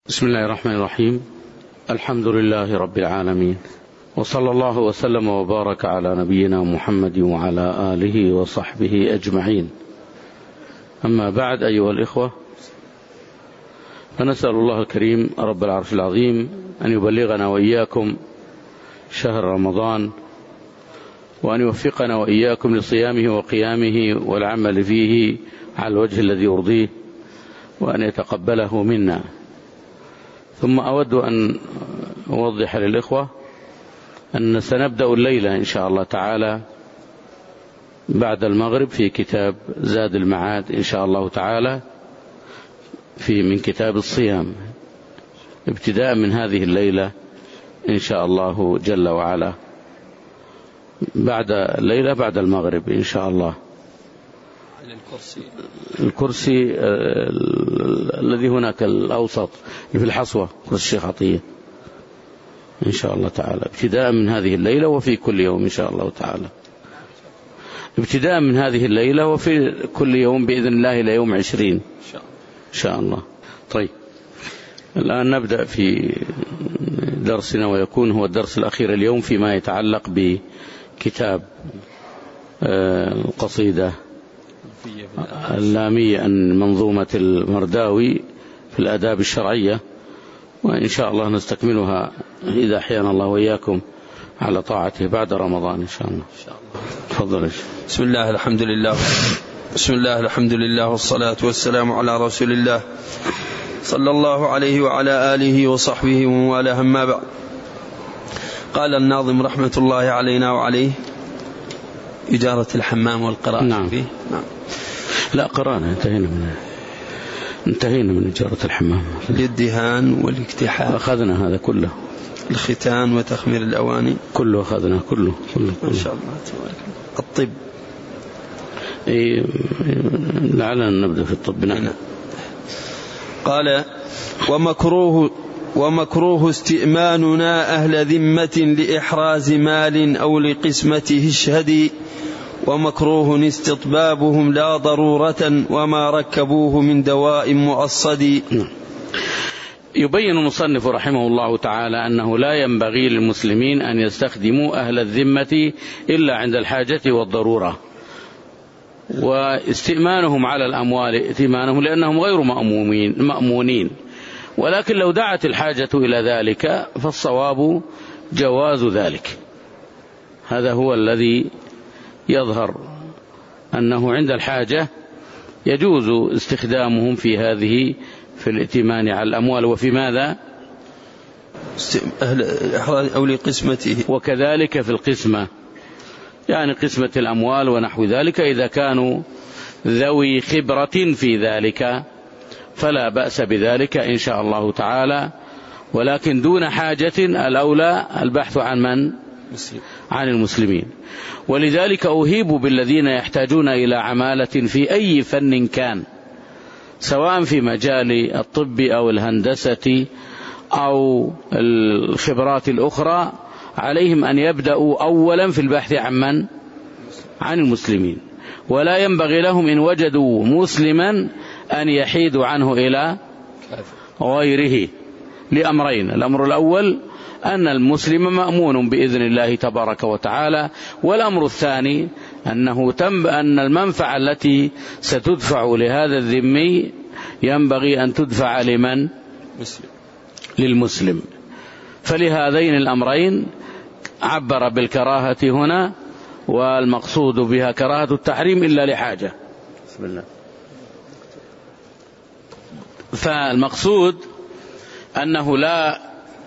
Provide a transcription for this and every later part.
بسم الله الرحمن الرحيم. الحمد لله رب العالمين، وصلى الله وسلم وبارك على نبينا محمد وعلى آله وصحبه أجمعين. أما بعد، أيها الإخوة، فنسأل الله الكريم رب العرش العظيم أن يبلغنا وإياكم شهر رمضان، وأن يوفقنا وإياكم لصيامه وقيامه والعمل فيه على الوجه الذي يرضيه، وأن يتقبله منا. ثم أود أن أوضح للإخوة أن سنبدأ الليلة إن شاء الله تعالى بعد المغرب في كتاب زاد المعاد إن شاء الله تعالى من كتاب الصيام، ابتداء من هذه الليلة إن شاء الله جل وعلا، بعد الليلة بعد المغرب إن شاء الله. الكرسي الذي هناك الأوسط في الحصوة، كرسي الشيخ عطية إن شاء الله تعالى، ابتداء من هذه الليلة وفي كل يوم إن شاء الله تعالى، ابتداء من هذه الليلة وفي كل يوم بإذن الله إلى يوم 20 إن شاء الله. طيب، الآن نبدأ في درسنا، ويكون هو الدرس الأخير اليوم فيما يتعلق بكتاب القصيدة اللامية عن منظومة المرداوي في الآداب الشرعية، وإن شاء الله نستكملها إذا أحيانا الله وإياكم على طاعته بعد رمضان إن شاء الله. تفضل. بسم الله الحمد لله والصلاة والسلام على رسول الله صلى الله عليه وعلى آله وصحبه ومن والاه، أما بعد. قال الناظم رحمة الله علينا وعليه: إجارة الحمام والقراءة. نعم. فيه. نعم. لا، قرانا، انتهينا من إجارة الحمام. الدهان والاكتحال أخذنا هذا كله، الختان وتخمير الأواني كله أخذنا، كله إن شاء الله تبارك. الطب، لعلنا نبدأ في الطب. نعم. قال: ومكروه استئماننا أهل ذمة لإحراز مال أو لقسمته اشهدي، ومكروه استطبابهم لا ضرورة وما ركبوه من دواء مؤصد. يبين المصنف رحمه الله تعالى أنه لا ينبغي للمسلمين أن يستخدموا أهل الذمة إلا عند الحاجة والضرورة، واستئمانهم على الأموال ائتمانهم لأنهم غير مأمونين، ولكن لو دعت الحاجة إلى ذلك فالصواب جواز ذلك. هذا هو الذي يظهر، أنه عند الحاجة يجوز استخدامهم في هذه، في الائتمان على الأموال، وفي ماذا؟ أو لقسمته، وكذلك في القسمة، يعني قسمة الأموال ونحو ذلك، إذا كانوا ذوي خبرة في ذلك فلا بأس بذلك إن شاء الله تعالى، ولكن دون حاجة الأولى البحث عن من؟ عن المسلمين. ولذلك أهيب بالذين يحتاجون إلى عمالة في أي فن كان، سواء في مجال الطب أو الهندسة أو الخبرات الأخرى، عليهم أن يبدأوا أولا في البحث عن من؟ عن المسلمين، ولا ينبغي لهم إن وجدوا مسلما أن يحيدوا عنه إلى غيره، لأمرين: الأمر الأول أن المسلم مأمون بإذن الله تبارك وتعالى، والأمر الثاني أن المنفعة التي ستدفع لهذا الذمي ينبغي أن تدفع لمن؟ للمسلم. فلهذين الأمرين عبر بالكراهة هنا، والمقصود بها كراهة التحريم إلا لحاجة. بسم الله. فالمقصود أنه لا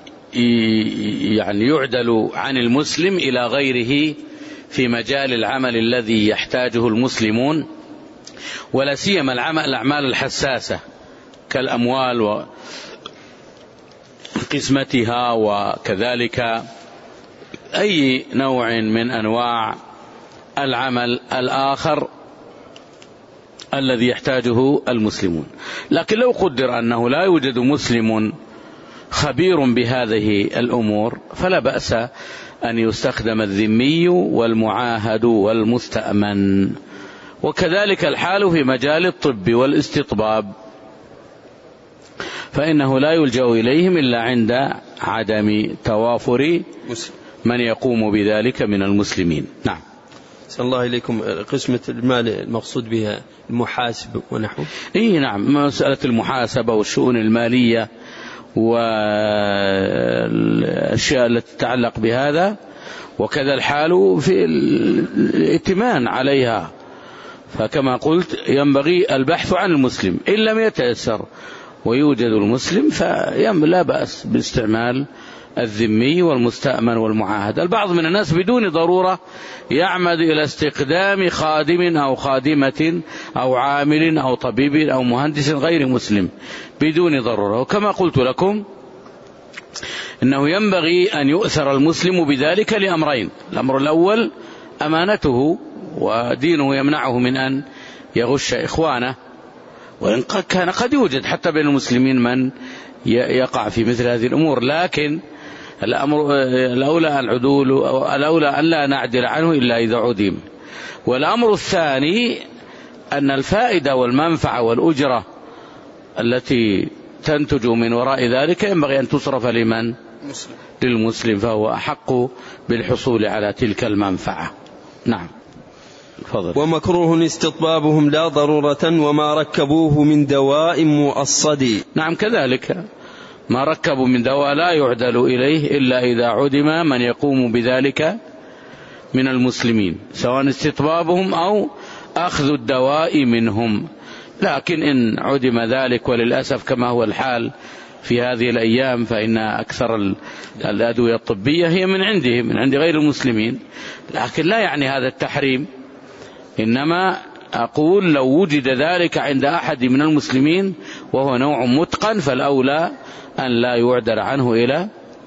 يعدل عن المسلم إلى غيره في مجال العمل الذي يحتاجه المسلمون، ولا سيما الأعمال الحساسة كالأموال وقسمتها، وكذلك أي نوع من أنواع العمل الآخر الذي يحتاجه المسلمون. لكن لو قدر أنه لا يوجد مسلم خبير بهذه الأمور فلا بأس أن يستخدم الذمي والمعاهد والمستأمن، وكذلك الحال في مجال الطب والاستطباب. فإنه لا يلجأ إليهم إلا عند عدم توافر من يقوم بذلك من المسلمين. نعم. صلى الله إليكم. قسمة المال المقصود بها المحاسب ونحوه. نعم، مسألة المحاسبة والشؤون المالية والأشياء التي تتعلق بهذا، وكذا الحال في الائتمان عليها. فكما قلت ينبغي البحث عن المسلم، إن لم يتيسر ويوجد المسلم فلا بأس باستعمال الذمي والمستأمن والمعاهد. البعض من الناس بدون ضرورة يعمد إلى استقدام خادم أو خادمة أو عامل أو طبيب أو مهندس غير مسلم بدون ضرورة. وكما قلت لكم إنه ينبغي أن يؤثر المسلم بذلك لأمرين: الأمر الأول أمانته ودينه يمنعه من أن يغش إخوانه، وإن كان قد يوجد حتى بين المسلمين من يقع في مثل هذه الأمور، لكن الأولى العدول، الأولى أن لا نعدل عنه إلا إذا عدم. والأمر الثاني أن الفائدة والمنفعة والأجرة التي تنتج من وراء ذلك ينبغي أن تصرف لمن؟ للمسلم، فهو أحق بالحصول على تلك المنفعة. نعم. فضل. ومكروه استطبابهم لا ضرورة وما ركبوه من دواء مؤصد. نعم، كذلك ما ركبوا من دواء لا يعدل إليه إلا إذا عدم من يقوم بذلك من المسلمين، سواء استطبابهم أو أخذ الدواء منهم. لكن إن عدم ذلك، وللأسف كما هو الحال في هذه الأيام، فإن أكثر الأدوية الطبية هي من عندهم، من عند غير المسلمين، لكن لا يعني هذا التحريم. إنما أقول لو وجد ذلك عند أحد من المسلمين وهو نوع متقن فالأولى أن لا يعدل عنه إلى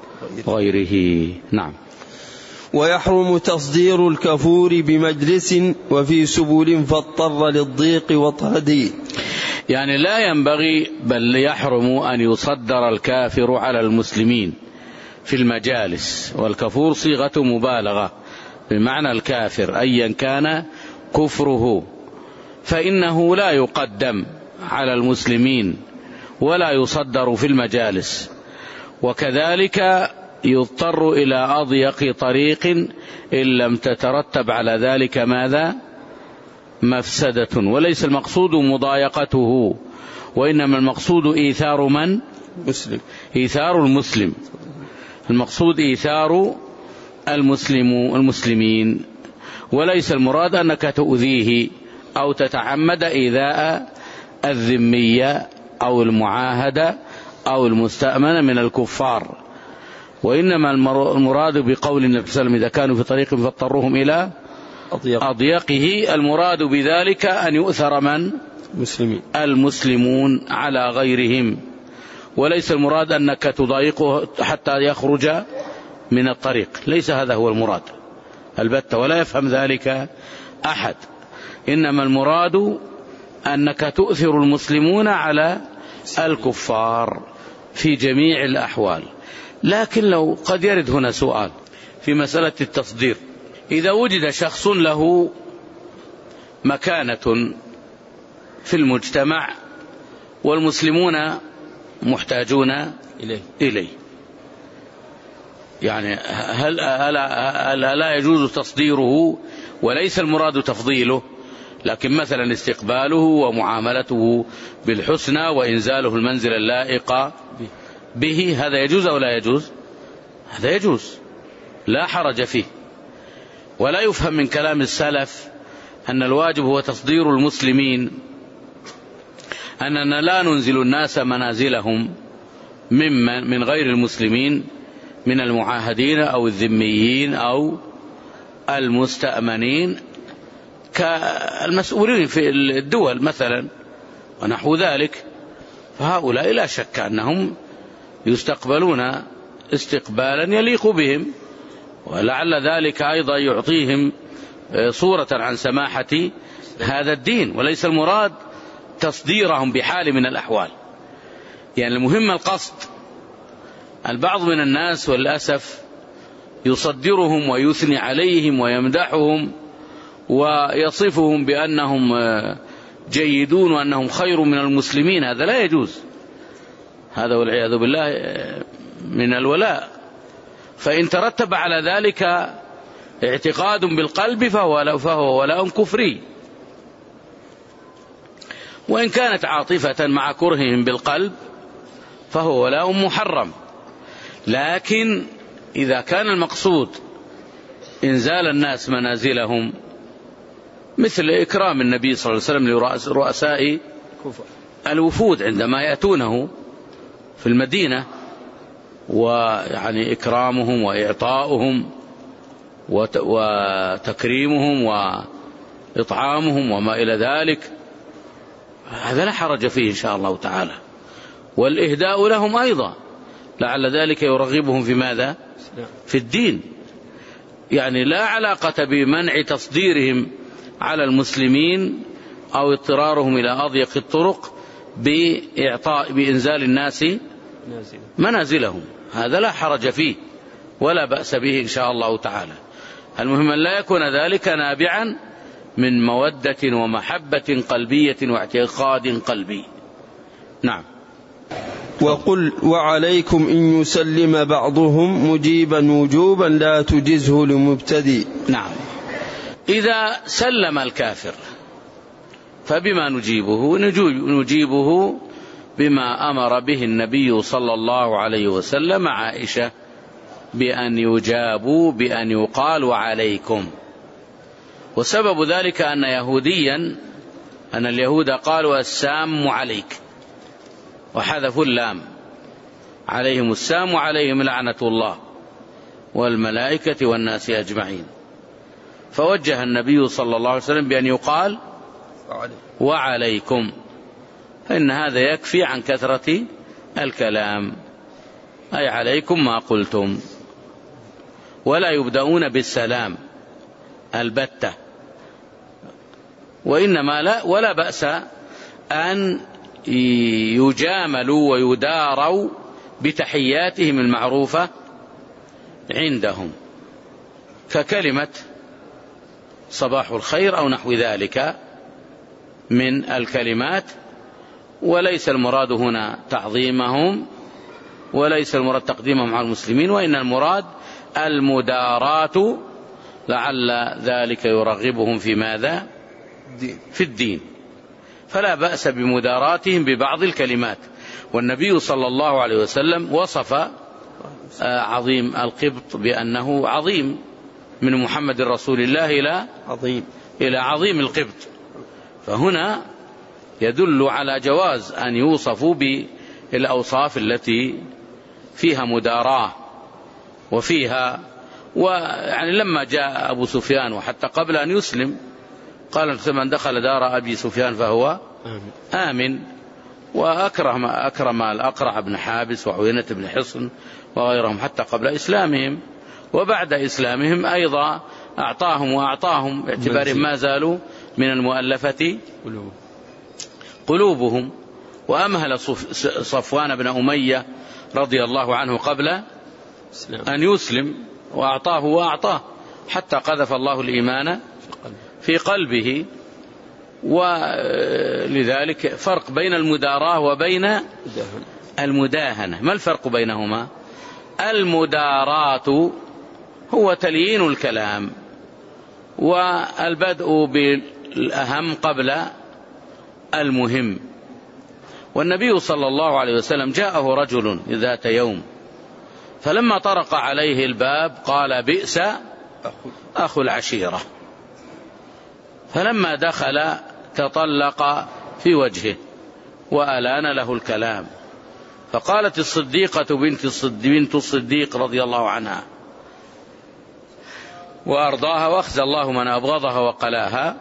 غيره. نعم. ويحرم تصدير الكفور بمجلس وفي سبل فاضطر للضيق وطهدي. يعني لا ينبغي بل يحرم أن يصدر الكافر على المسلمين في المجالس، والكفور صيغة مبالغة بمعنى الكافر أيا كان كفره، فإنه لا يقدم على المسلمين ولا يصدر في المجالس. وكذلك يضطر إلى أضيق طريق إن لم تترتب على ذلك ماذا؟ مفسدة. وليس المقصود مضايقته، وإنما المقصود إيثار من؟ مسلم. إيثار المسلم، المقصود إيثار المسلمين، وليس المراد أنك تؤذيه أو تتعمد إيذاء الذمية أو المعاهدة أو المستأمن من الكفار. وإنما المراد بقول النبي صلى الله عليه وسلم إذا كانوا في طريق فاضطروهم إلى أضيقه، المراد بذلك أن يؤثر من؟ المسلمون على غيرهم، وليس المراد أنك تضايقه حتى يخرج من الطريق، ليس هذا هو المراد البتة، ولا يفهم ذلك أحد. إنما المراد أنك تؤثر المسلمون على الكفار في جميع الأحوال. لكن لو قد يرد هنا سؤال في مسألة التصدير: إذا وجد شخص له مكانة في المجتمع والمسلمون محتاجون إليه، يعني هل لا يجوز تصديره؟ وليس المراد تفضيله، لكن مثلا استقباله ومعاملته بالحسنى وإنزاله المنزل اللائق به، هذا يجوز أو لا يجوز؟ هذا يجوز، لا حرج فيه. ولا يفهم من كلام السلف أن الواجب هو تصدير المسلمين، أننا لا ننزل الناس منازلهم من غير المسلمين من المعاهدين أو الذميين أو المستأمنين كالمسؤولين في الدول مثلا ونحو ذلك، فهؤلاء لا شك أنهم يستقبلون استقبالا يليق بهم، ولعل ذلك أيضا يعطيهم صورة عن سماحة هذا الدين، وليس المراد تصديرهم بحال من الأحوال. يعني المهم القصد. البعض من الناس والأسف يصدرهم ويثني عليهم ويمدحهم ويصفهم بأنهم جيدون وأنهم خير من المسلمين، هذا لا يجوز. هذا والعياذ بالله من الولاء. فإن ترتب على ذلك اعتقاد بالقلب فهو ولاء كفري. وإن كانت عاطفة مع كرههم بالقلب فهو ولاء محرم. لكن إذا كان المقصود إنزال الناس منازلهم، مثل إكرام النبي صلى الله عليه وسلم لرؤساء الوفود عندما يأتونه في المدينة، ويعني إكرامهم وإعطاؤهم وتكريمهم وإطعامهم وما إلى ذلك، هذا لا حرج فيه إن شاء الله تعالى. والإهداء لهم أيضا لعل ذلك يرغبهم في ماذا؟ في الدين. يعني لا علاقة بمنع تصديرهم على المسلمين أو اضطرارهم إلى أضيق الطرق بإنزال الناس منازلهم، هذا لا حرج فيه ولا بأس به إن شاء الله تعالى. المهم أن لا يكون ذلك نابعا من مودة ومحبة قلبية واعتقاد قلبي. نعم. وقل وعليكم إن يسلم بعضهم مجيبا وجوبا لا تجزه لمبتدئ. نعم. إذا سلم الكافر فبما نجيبه؟ نجيبه بما أمر به النبي صلى الله عليه وسلم عائشة بأن يجابوا بأن يقال وعليكم. وسبب ذلك أن اليهود قالوا السام عليك وحذفوا اللام، عليهم السام وعليهم لعنة الله والملائكة والناس أجمعين. فوجه النبي صلى الله عليه وسلم بأن يقال وعليكم، فإن هذا يكفي عن كثرة الكلام، أي عليكم ما قلتم. ولا يبدأون بالسلام البتة، وإنما ولا بأس أن يجاملوا ويداروا بتحياتهم المعروفة عندهم، ككلمة صباح الخير أو نحو ذلك من الكلمات. وليس المراد هنا تعظيمهم، وليس المراد تقديمهم على المسلمين، وإن المراد المداراة، لعل ذلك يرغبهم في ماذا؟ في الدين. فلا بأس بمداراتهم ببعض الكلمات. والنبي صلى الله عليه وسلم وصف عظيم القبط بأنه عظيم، من محمد رسول الله إلى عظيم القبط. فهنا يدل على جواز أن يوصفوا بالأوصاف التي فيها مداراة وفيها. ويعني لما جاء أبو سفيان وحتى قبل أن يسلم قال من دخل دار أبي سفيان فهو آمن، وأكرم الأقرع بن حابس وعيينة بن حصن وغيرهم حتى قبل إسلامهم. وبعد إسلامهم أيضا أعطاهم باعتبارهم ما زالوا من المؤلفة قلوبهم. وأمهل صفوان بن أمية رضي الله عنه قبل أن يسلم وأعطاه حتى قذف الله الإيمان في قلبه. ولذلك فرق بين المداراة وبين المداهنة. ما الفرق بينهما؟ المداراة هو تليين الكلام والبدء بالأهم قبل المهم. والنبي صلى الله عليه وسلم جاءه رجل ذات يوم فلما طرق عليه الباب قال بئس أخو العشيرة، فلما دخل تطلق في وجهه وألان له الكلام. فقالت الصديقة بنت الصديق رضي الله عنها وأرضاها وأخزى الله من أبغضها وقلاها،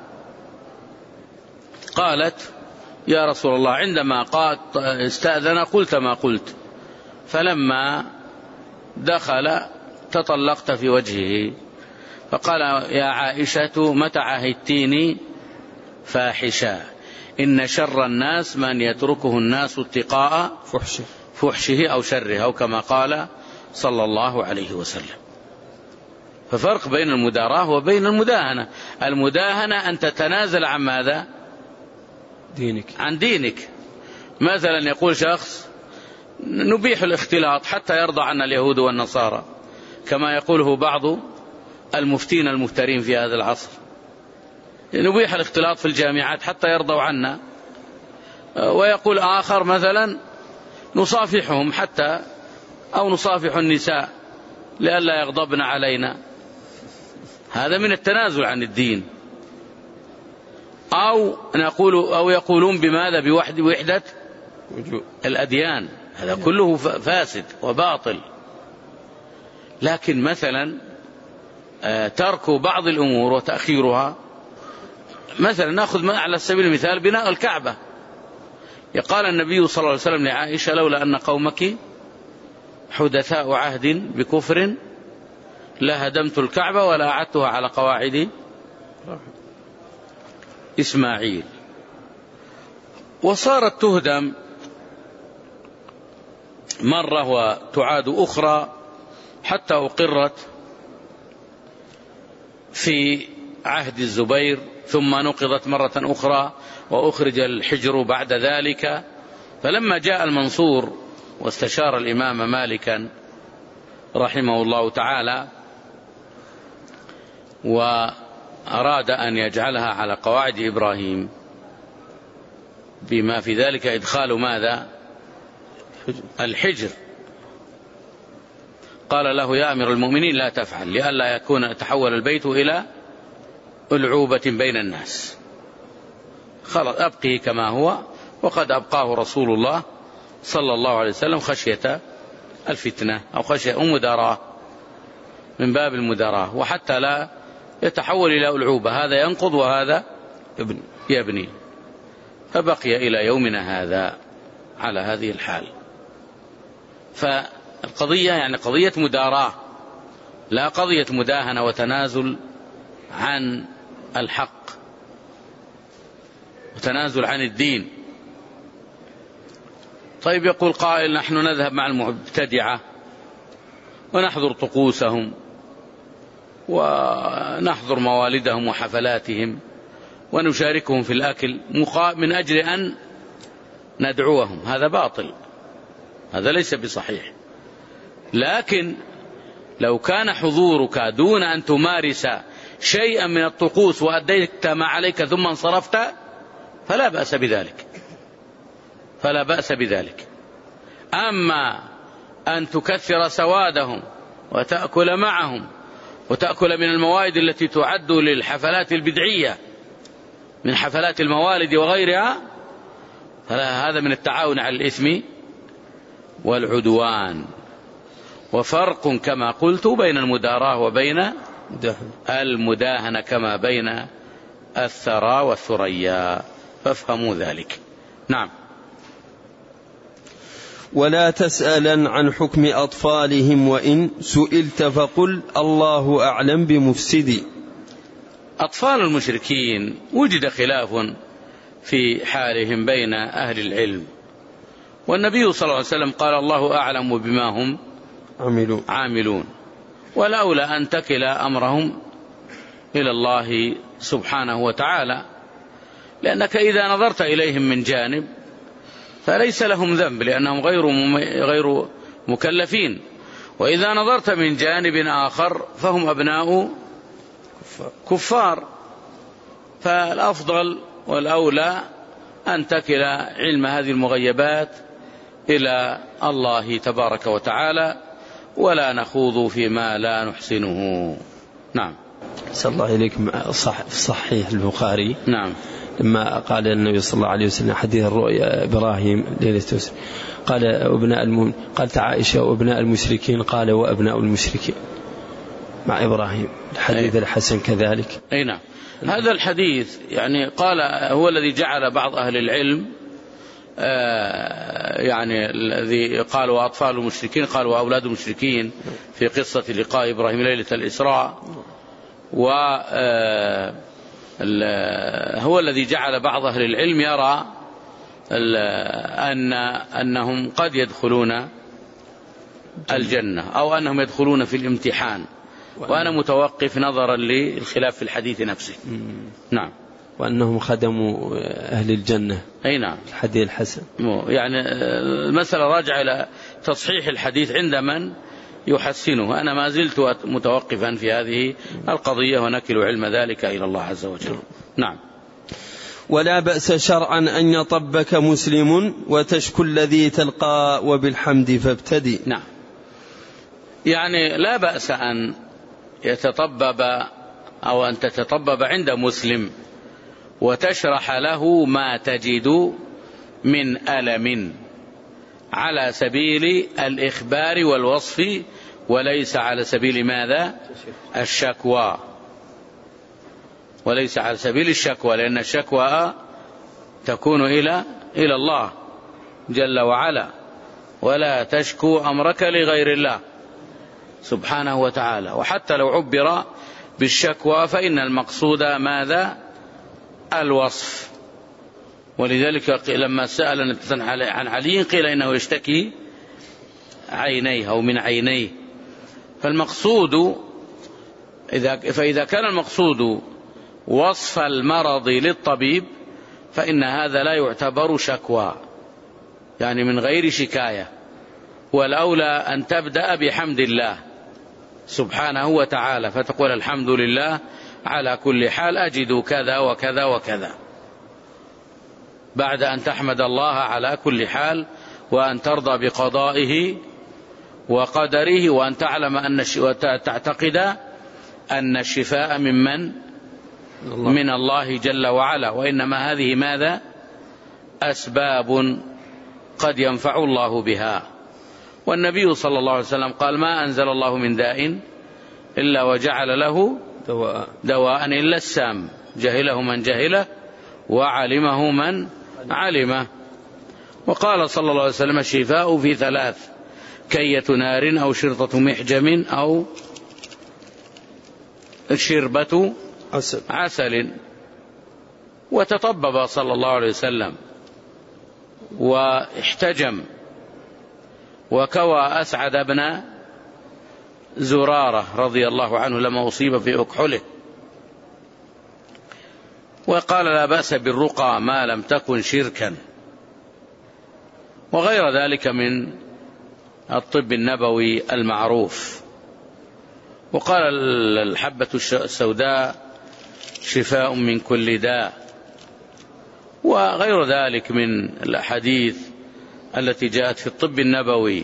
قالت يا رسول الله عندما استأذن قلت ما قلت، فلما دخل تطلقت في وجهه. فقال يا عائشة متى عهدتيني فاحشا؟ إن شر الناس من يتركه الناس اتقاء فحشه أو شره، أو كما قال صلى الله عليه وسلم. ففرق بين المداراة وبين المداهنة. المداهنة أن تتنازل عن ماذا؟ عن دينك. مثلا يقول شخص نبيح الاختلاط حتى يرضى عنا اليهود والنصارى، كما يقوله بعض المفتين المفترين في هذا العصر. نبيح الاختلاط في الجامعات حتى يرضوا عنا. ويقول آخر مثلا نصافحهم حتى، أو نصافح النساء لئلا يغضبن علينا. هذا من التنازل عن الدين. أو يقولون بماذا؟ بوحدة الأديان. هذا كله فاسد وباطل. لكن مثلا ترك بعض الأمور وتأخيرها، مثلا نأخذ على سبيل المثال بناء الكعبة. قال النبي صلى الله عليه وسلم لعائشة: لولا أن قومك حدثاء عهد بكفر لهدمت الكعبة ولا أعدتها على قواعد إسماعيل. وصارت تهدم مرة وتعاد أخرى حتى أقرت في عهد الزبير، ثم نقضت مرة أخرى وأخرج الحجر بعد ذلك. فلما جاء المنصور واستشار الإمام مالكا رحمه الله تعالى وأراد أن يجعلها على قواعد إبراهيم، بما في ذلك إدخال ماذا؟ الحجر. قال له: يا أمير المؤمنين لا تفعل، لئلا يتحول البيت إلى ألعوبة بين الناس. خلاص أبقيه كما هو، وقد أبقاه رسول الله صلى الله عليه وسلم خشية الفتنة أو خشية المداراة، من باب المداراة، وحتى لا يتحول إلى ألعوبة، هذا ينقض وهذا يبني. فبقي إلى يومنا هذا على هذه الحال. فالقضية يعني قضية مداراة، لا قضية مداهنة وتنازل عن الحق وتنازل عن الدين. طيب، يقول قائل: نحن نذهب مع المبتدعة ونحضر طقوسهم ونحضر موالدهم وحفلاتهم ونشاركهم في الأكل من أجل أن ندعوهم. هذا باطل، هذا ليس بصحيح. لكن لو كان حضورك دون أن تمارس شيئا من الطقوس وأديت ما عليك ثم انصرفت فلا بأس بذلك، فلا بأس بذلك. أما أن تكثر سوادهم وتأكل معهم وتأكل من الموائد التي تعد للحفلات البدعية من حفلات الموالد وغيرها، فهذا من التعاون على الإثم والعدوان. وفرق كما قلت بين المداراة وبين المداهنة، كما بين الثرى والثريا، فافهموا ذلك. نعم. ولا تسألا عن حكم أطفالهم، وإن سئلت فقل الله أعلم بمفسدي. أطفال المشركين وجد خلاف في حالهم بين أهل العلم، والنبي صلى الله عليه وسلم قال: الله أعلم بما هم عاملون. والأولى أن تكل أمرهم إلى الله سبحانه وتعالى، لأنك إذا نظرت إليهم من جانب فليس لهم ذنب لأنهم غير مكلفين، وإذا نظرت من جانب آخر فهم أبناء كفار. فالأفضل والأولى أن تكل علم هذه المغيبات إلى الله تبارك وتعالى، ولا نخوض فيما لا نحسنه. نعم. صلى الله عليكم. صحيح البخاري. نعم. لما قال النبي صلى الله عليه وسلم حديث الرؤيا إبراهيم ليلة أسر، قال أبناء المؤمنين، قالت عائشة وأبناء المشركين، قال وأبناء المشركين مع إبراهيم. الحديث الحسن كذلك. أي نعم. هذا الحديث يعني قال هو الذي جعل بعض أهل العلم يعني الذي قالوا أطفال المشركين قالوا أولاد المشركين في قصة لقاء إبراهيم ليلة الإسراء، هو الذي جعل بعض أهل العلم يرى أنهم قد يدخلون الجنة أو أنهم يدخلون في الامتحان، وأنا متوقف نظرا للخلاف في الحديث نفسه. نعم. وأنهم خدموا أهل الجنة. أي نعم، الحديث الحسن. يعني المسألة راجعة إلى تصحيح الحديث عند من يحسنه. أنا ما زلت متوقفا في هذه القضية ونكل علم ذلك إلى الله عز وجل. نعم. ولا بأس شرعا أن يطبك مسلم وتشكو الذي تلقى وبالحمد فابتدي. نعم، يعني لا بأس أن يتطبب أو أن تتطبب عند مسلم وتشرح له ما تجد من ألم على سبيل الإخبار والوصف وليس على سبيل ماذا؟ الشكوى. وليس على سبيل الشكوى، لأن الشكوى تكون إلى الله جل وعلا، ولا تشكو أمرك لغير الله سبحانه وتعالى. وحتى لو عبر بالشكوى فإن المقصود ماذا؟ الوصف. ولذلك لما سأل عن علي قيل إنه يشتكي عينيه أو من عينيه. فالمقصود فإذا كان المقصود وصف المرض للطبيب فإن هذا لا يعتبر شكوى، يعني من غير شكاية. والأولى أن تبدأ بحمد الله سبحانه وتعالى، فتقول الحمد لله على كل حال، أجد كذا وكذا وكذا، بعد أن تحمد الله على كل حال وأن ترضى بقضائه وقدره، وأن تعلم وتعتقد أن الشفاء من الله جل وعلا، وإنما هذه ماذا؟ أسباب قد ينفع الله بها. والنبي صلى الله عليه وسلم قال ما أنزل الله من داء إلا وجعل له دواء إلا السام، جهله من جهله وعلمه من علمه. وقال صلى الله عليه وسلم الشفاء في 3: كية نار أو شرطة محجم أو شربة عسل. وتطبب صلى الله عليه وسلم واحتجم وكوى أسعد بن زرارة رضي الله عنه لما أصيب في أكحله، وقال لا بأس بالرقى ما لم تكن شركا، وغير ذلك من الطب النبوي المعروف. وقال الحبة السوداء شفاء من كل داء، وغير ذلك من الأحاديث التي جاءت في الطب النبوي.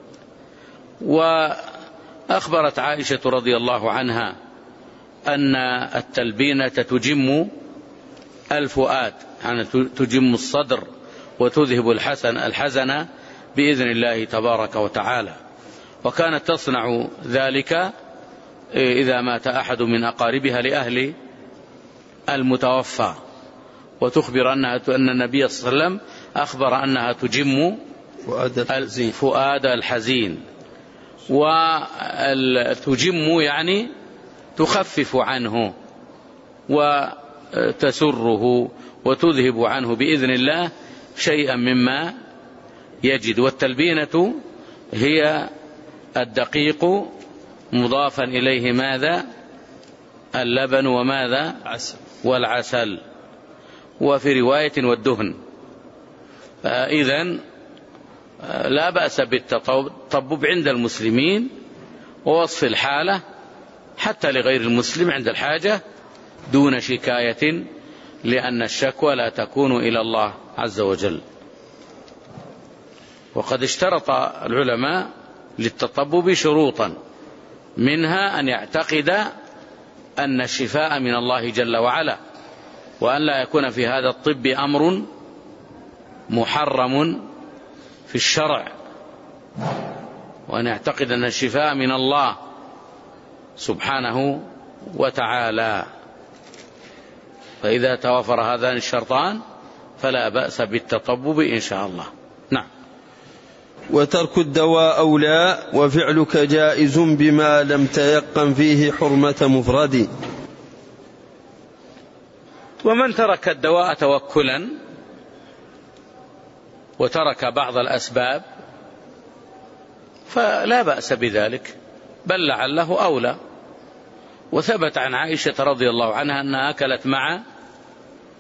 وأخبرت عائشة رضي الله عنها أن التلبينة تجم الفؤاد، يعني تجم الصدر وتذهب الحزن بإذن الله تبارك وتعالى. وكانت تصنع ذلك إذا مات أحد من أقاربها لأهل المتوفى، وتخبر أن النبي صلى الله عليه وسلم أخبر أنها تجم فؤاد الحزين. وتجم يعني تخفف عنه وتسره وتذهب عنه بإذن الله شيئا مما يجد. والتلبينة هي الدقيق مضافا إليه ماذا؟ اللبن وماذا؟ والعسل، وفي رواية والدهن. إذن لا بأس بالتطبب عند المسلمين ووصف الحالة حتى لغير المسلم عند الحاجة دون شكاية، لأن الشكوى لا تكون إلى الله عز وجل. وقد اشترط العلماء للتطبب شروطا، منها أن يعتقد أن الشفاء من الله جل وعلا، وأن لا يكون في هذا الطب أمر محرم في الشرع، وأن يعتقد أن الشفاء من الله سبحانه وتعالى. فإذا توافر هذان الشرطان فلا بأس بالتطبب إن شاء الله. نعم. وترك الدواء أولى وفعلك جائز بما لم تيقن فيه حرمة مفرد. ومن ترك الدواء توكلا وترك بعض الأسباب فلا بأس بذلك، بل لعله أولى. وثبت عن عائشة رضي الله عنها أنها أكلت مع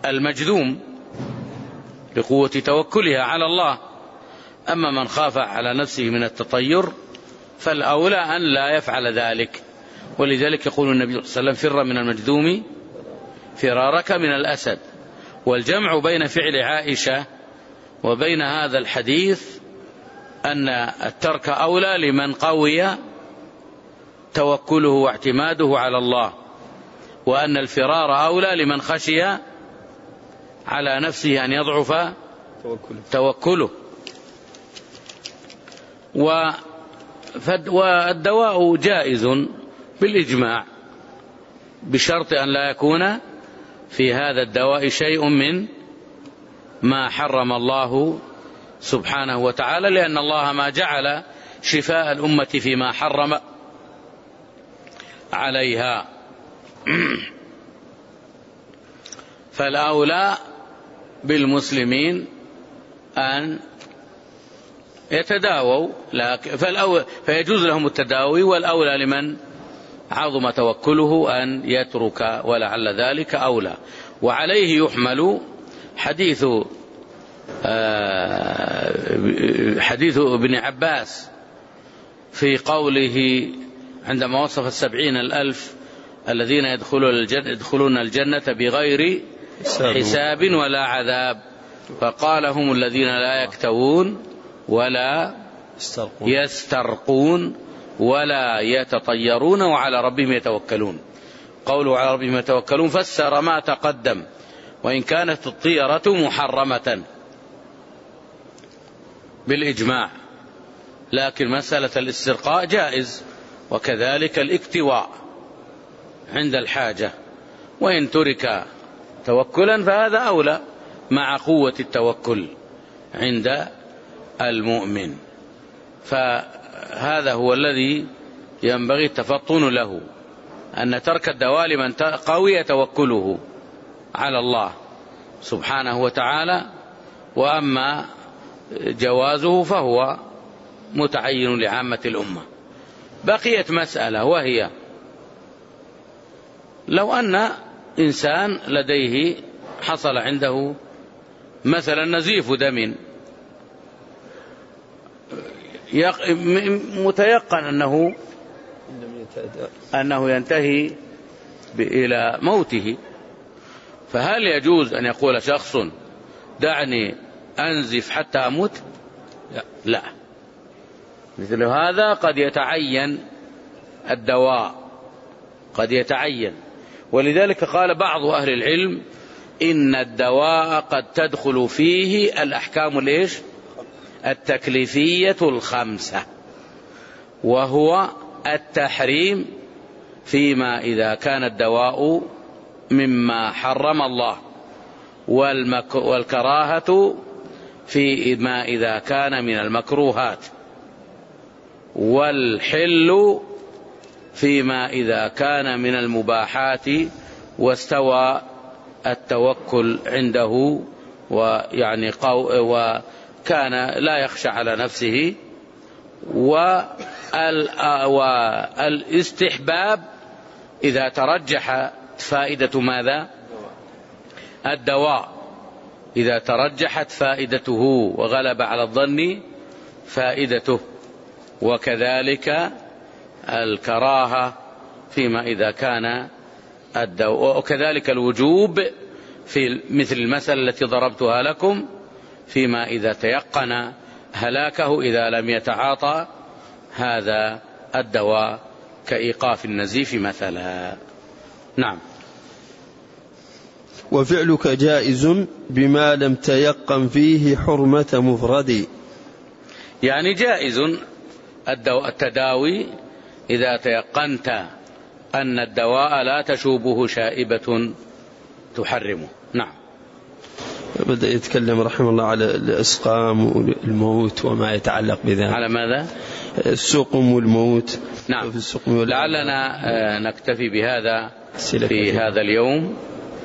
المجذوم لقوة توكلها على الله. أما من خاف على نفسه من التطير فالأولى أن لا يفعل ذلك. ولذلك يقول النبي صلى الله عليه وسلم: فر من المجذوم فرارك من الأسد. والجمع بين فعل عائشة وبين هذا الحديث أن الترك أولى لمن قوي توكله واعتماده على الله، وأن الفرار أولى لمن خشي على نفسه أن يضعف توكله. والدواء جائز بالإجماع بشرط أن لا يكون في هذا الدواء شيء من ما حرم الله سبحانه وتعالى، لأن الله ما جعل شفاء الأمة فيما حرم عليها. فالأولى بالمسلمين أن يتداووا، فيجوز لهم التداوي، والأولى لمن عظم توكله أن يترك، ولعل ذلك أولى. وعليه يحمل حديث ابن عباس في قوله عندما وصف 70,000 الذين يدخلون الجنة بغير حساب ولا عذاب، فقال: هم الذين لا يكتوون ولا يسترقون ولا يتطيرون وعلى ربهم يتوكلون. قوله على ربهم يتوكلون فسر ما تقدم، وإن كانت الطيرة محرمة بالإجماع، لكن مسألة الاسترقاء جائز، وكذلك الاكتواء عند الحاجة، وإن ترك توكلا فهذا أولى مع قوة التوكل عند المؤمن. فهذا هو الذي ينبغي التفطن له، أن ترك الدواء لمن قوي توكله على الله سبحانه وتعالى، وأما جوازه فهو متعين لعامة الأمة. بقيت مسألة، وهي لو أن إنسان لديه حصل عنده مثلا نزيف دم، متيقن أنه ينتهي إلى موته، فهل يجوز أن يقول شخص: دعني أنزف حتى أموت؟ لا. مثل هذا قد يتعين الدواء، قد يتعين. ولذلك قال بعض أهل العلم: إن الدواء قد تدخل فيه الأحكام التكليفية الخمسة، وهو التحريم فيما إذا كان الدواء مما حرم الله، والكراهة فيما إذا كان من المكروهات، والحل فيما إذا كان من المباحات، واستوى التوكل عنده وكان لا يخشى على نفسه. والاستحباب إذا ترجح فائدة ماذا؟ الدواء، إذا ترجحت فائدته وغلب على الظن فائدته. وكذلك الكراهة فيما إذا كان الدواء، وكذلك الوجوب في مثل المثل التي ضربتها لكم فيما إذا تيقن هلاكه إذا لم يتعاطى هذا الدواء كإيقاف النزيف مثلا. نعم. وفعلك جائز بما لم تيقن فيه حرمة مفرد. يعني جائز التداوي إذا تيقنت أن الدواء لا تشوبه شائبة تحرمه. نعم. بدأ يتكلم رحمه الله على الإسقام والموت وما يتعلق بذلك. على ماذا؟ السقم والموت. نعم. لعلنا نكتفي بهذا في هذا اليوم،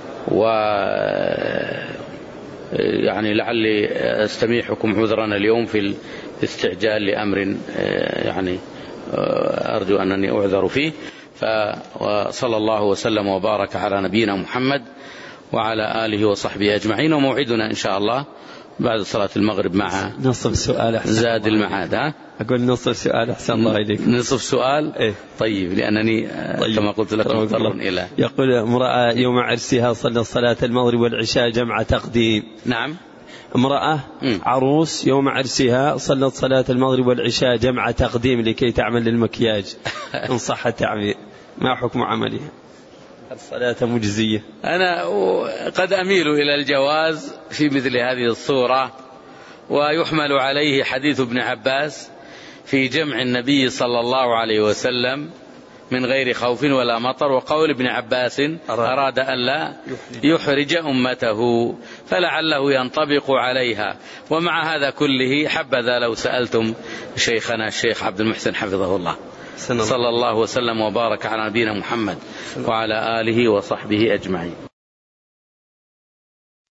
يعني لعلي استميحكم عذرنا اليوم في الاستعجال لأمر يعني أرجو أنني أعذر فيه. وصلى الله وسلم وبارك على نبينا محمد وعلى آله وصحبه أجمعين. وموعدنا إن شاء الله بعد صلاة المغرب مع نصف سؤال أحسن زاد المعاد. أقول نصف سؤال أحسن الله إليك. نصف سؤال إيه؟ طيب، لأنني طيب. كما قلت لكم مضطر إلى. يقول امرأة يوم عرسها صلت صلاة المغرب والعشاء جمع تقديم. نعم. امرأة عروس يوم عرسها صلت صلاة المغرب والعشاء جمع تقديم لكي تعمل للمكياج إن صح التعبير، ما حكم عملها؟ الصلاة مجزية؟ أنا قد أميل إلى الجواز في مثل هذه الصورة، ويحمل عليه حديث ابن عباس في جمع النبي صلى الله عليه وسلم من غير خوف ولا مطر، وقول ابن عباس أراد أن لا يحرج أمته فلعله ينطبق عليها. ومع هذا كله حبذا لو سألتم شيخنا الشيخ عبد المحسن حفظه الله، صلى الله وسلم وبارك على نبينا محمد وعلى آله وصحبه أجمعين.